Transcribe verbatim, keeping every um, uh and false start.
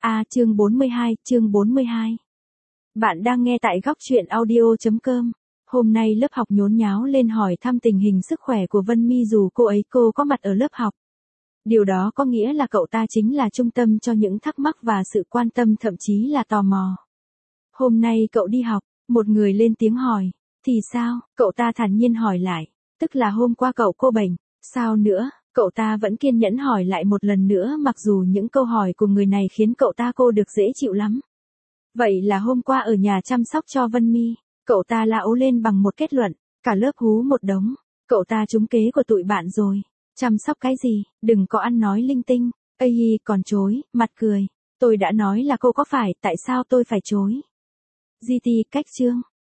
À chương bốn mươi hai, chương bốn mươi hai. Bạn đang nghe tại góc truyện audio.com. Hôm nay lớp học nhốn nháo lên hỏi thăm tình hình sức khỏe của Vân My dù cô ấy cô có mặt ở lớp học. Điều đó có nghĩa là cậu ta chính là trung tâm cho những thắc mắc và sự quan tâm thậm chí là tò mò. Hôm nay cậu đi học, một người lên tiếng hỏi. Thì sao? Cậu ta thản nhiên hỏi lại. Tức là hôm qua cậu cô bệnh. Sao nữa? Cậu ta vẫn kiên nhẫn hỏi lại một lần nữa mặc dù những câu hỏi của người này khiến cậu ta cô được dễ chịu lắm. Vậy là hôm qua ở nhà chăm sóc cho Vân My, cậu ta la ố lên bằng một kết luận, cả lớp hú một đống, cậu ta trúng kế của tụi bạn rồi. Chăm sóc cái gì, đừng có ăn nói linh tinh, ây hi còn chối, mặt cười. Tôi đã nói là cô có phải, tại sao tôi phải chối? giê tê cách chương.